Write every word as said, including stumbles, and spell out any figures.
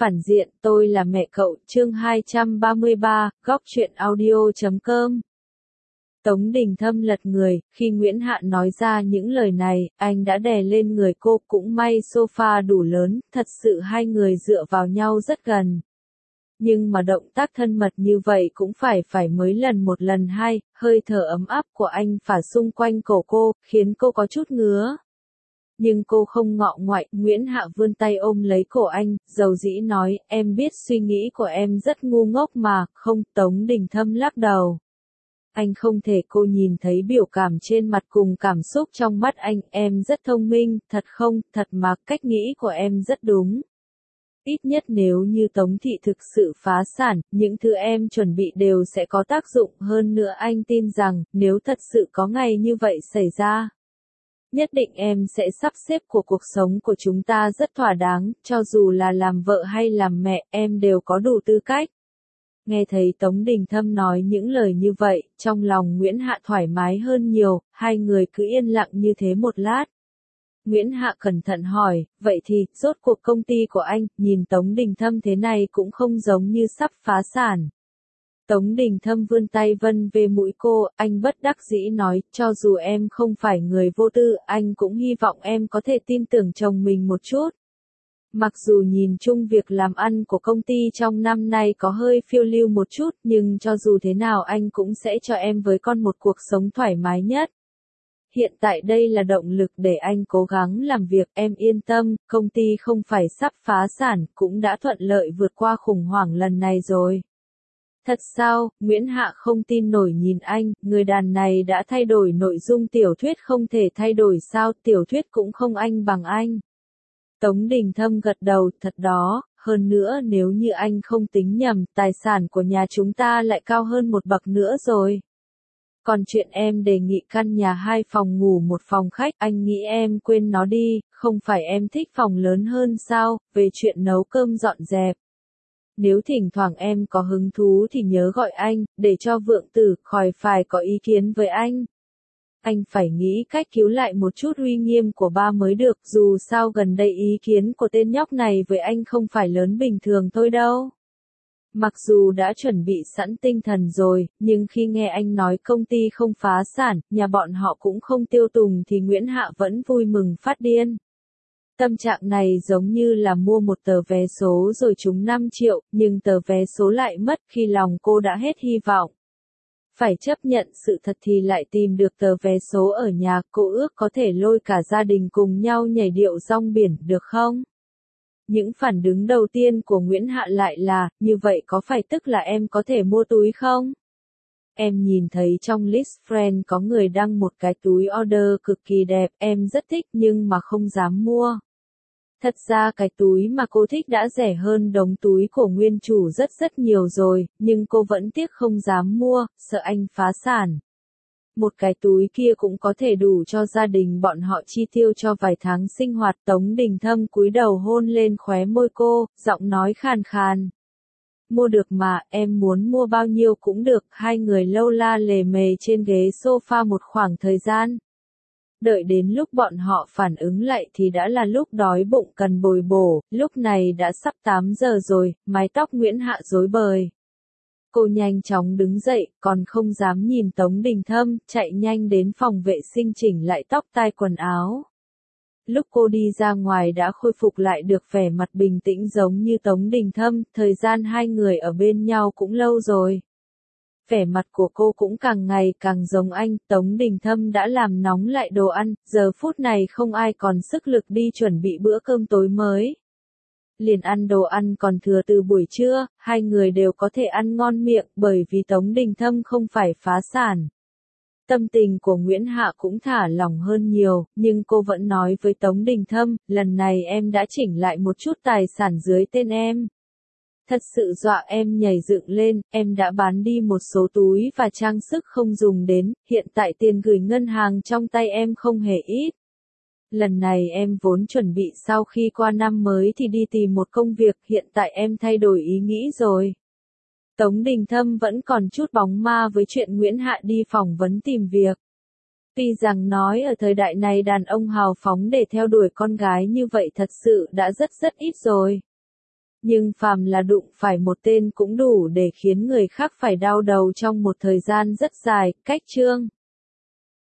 Phản diện, tôi là mẹ cậu, chương hai trăm ba mươi ba, góc truyện audio chấm com. Tống Đình Thâm lật người, khi Nguyễn Hạ nói ra những lời này, anh đã đè lên người cô, cũng may sofa đủ lớn, thật sự hai người dựa vào nhau rất gần. Nhưng mà động tác thân mật như vậy cũng phải phải mấy lần một lần hai, hơi thở ấm áp của anh phả xung quanh cổ cô, khiến cô có chút ngứa. Nhưng cô không ngọ ngoại, Nguyễn Hạ vươn tay ôm lấy cổ anh, dầu dĩ nói, em biết suy nghĩ của em rất ngu ngốc mà, không, Tống Đình Thâm lắc đầu. Anh không thể cô nhìn thấy biểu cảm trên mặt cùng cảm xúc trong mắt anh, em rất thông minh, thật không, thật mà, cách nghĩ của em rất đúng. Ít nhất nếu như Tống Thị thực sự phá sản, những thứ em chuẩn bị đều sẽ có tác dụng, hơn nữa anh tin rằng, nếu thật sự có ngày như vậy xảy ra, nhất định em sẽ sắp xếp của cuộc sống của chúng ta rất thỏa đáng, cho dù là làm vợ hay làm mẹ, em đều có đủ tư cách. Nghe thấy Tống Đình Thâm nói những lời như vậy, trong lòng Nguyễn Hạ thoải mái hơn nhiều, hai người cứ yên lặng như thế một lát. Nguyễn Hạ cẩn thận hỏi, vậy thì, rốt cuộc công ty của anh, nhìn Tống Đình Thâm thế này cũng không giống như sắp phá sản. Tống Đình Thâm vươn tay vân về mũi cô, anh bất đắc dĩ nói, cho dù em không phải người vô tư, anh cũng hy vọng em có thể tin tưởng chồng mình một chút. Mặc dù nhìn chung việc làm ăn của công ty trong năm nay có hơi phiêu lưu một chút, nhưng cho dù thế nào anh cũng sẽ cho em với con một cuộc sống thoải mái nhất. Hiện tại đây là động lực để anh cố gắng làm việc, em yên tâm, công ty không phải sắp phá sản, cũng đã thuận lợi vượt qua khủng hoảng lần này rồi. Thật sao, Nguyễn Hạ không tin nổi nhìn anh, người đàn này đã thay đổi nội dung tiểu thuyết không thể thay đổi sao, tiểu thuyết cũng không anh bằng anh. Tống Đình Thâm gật đầu, thật đó, hơn nữa nếu như anh không tính nhầm, tài sản của nhà chúng ta lại cao hơn một bậc nữa rồi. Còn chuyện em đề nghị căn nhà hai phòng ngủ một phòng khách, anh nghĩ em quên nó đi, không phải em thích phòng lớn hơn sao, về chuyện nấu cơm dọn dẹp. Nếu thỉnh thoảng em có hứng thú thì nhớ gọi anh, để cho vượng tử khỏi phải có ý kiến với anh. Anh phải nghĩ cách cứu lại một chút uy nghiêm của ba mới được, dù sao gần đây ý kiến của tên nhóc này với anh không phải lớn bình thường thôi đâu. Mặc dù đã chuẩn bị sẵn tinh thần rồi, nhưng khi nghe anh nói công ty không phá sản, nhà bọn họ cũng không tiêu tùng thì Nguyễn Hạ vẫn vui mừng phát điên. Tâm trạng này giống như là mua một tờ vé số rồi trúng năm triệu, nhưng tờ vé số lại mất khi lòng cô đã hết hy vọng. Phải chấp nhận sự thật thì lại tìm được tờ vé số ở nhà, cô ước có thể lôi cả gia đình cùng nhau nhảy điệu rong biển, được không? Những phản ứng đầu tiên của Nguyễn Hạ lại là, như vậy có phải tức là em có thể mua túi không? Em nhìn thấy trong list friend có người đăng một cái túi order cực kỳ đẹp, em rất thích nhưng mà không dám mua. Thật ra cái túi mà cô thích đã rẻ hơn đống túi của nguyên chủ rất rất nhiều rồi, nhưng cô vẫn tiếc không dám mua, sợ anh phá sản. Một cái túi kia cũng có thể đủ cho gia đình bọn họ chi tiêu cho vài tháng sinh hoạt. Tống Đình Thâm cúi đầu hôn lên khóe môi cô, giọng nói khàn khàn. Mua được mà, em muốn mua bao nhiêu cũng được. Hai người lâu la lề mề trên ghế sofa một khoảng thời gian. Đợi đến lúc bọn họ phản ứng lại thì đã là lúc đói bụng cần bồi bổ, lúc này đã sắp tám giờ rồi, mái tóc Nguyễn Hạ rối bời. Cô nhanh chóng đứng dậy, còn không dám nhìn Tống Đình Thâm, chạy nhanh đến phòng vệ sinh chỉnh lại tóc tai quần áo. Lúc cô đi ra ngoài đã khôi phục lại được vẻ mặt bình tĩnh giống như Tống Đình Thâm, thời gian hai người ở bên nhau cũng lâu rồi. Vẻ mặt của cô cũng càng ngày càng giống anh, Tống Đình Thâm đã làm nóng lại đồ ăn, giờ phút này không ai còn sức lực đi chuẩn bị bữa cơm tối mới. Liền ăn đồ ăn còn thừa từ buổi trưa, hai người đều có thể ăn ngon miệng bởi vì Tống Đình Thâm không phải phá sản. Tâm tình của Nguyễn Hạ cũng thả lỏng hơn nhiều, nhưng cô vẫn nói với Tống Đình Thâm, lần này em đã chỉnh lại một chút tài sản dưới tên em. Thật sự dọa em nhảy dựng lên, em đã bán đi một số túi và trang sức không dùng đến, hiện tại tiền gửi ngân hàng trong tay em không hề ít. Lần này em vốn chuẩn bị sau khi qua năm mới thì đi tìm một công việc, hiện tại em thay đổi ý nghĩ rồi. Tống Đình Thâm vẫn còn chút bóng ma với chuyện Nguyễn Hạ đi phỏng vấn tìm việc. Tuy rằng nói ở thời đại này đàn ông hào phóng để theo đuổi con gái như vậy thật sự đã rất rất ít rồi. Nhưng phàm là đụng phải một tên cũng đủ để khiến người khác phải đau đầu trong một thời gian rất dài. Cách chương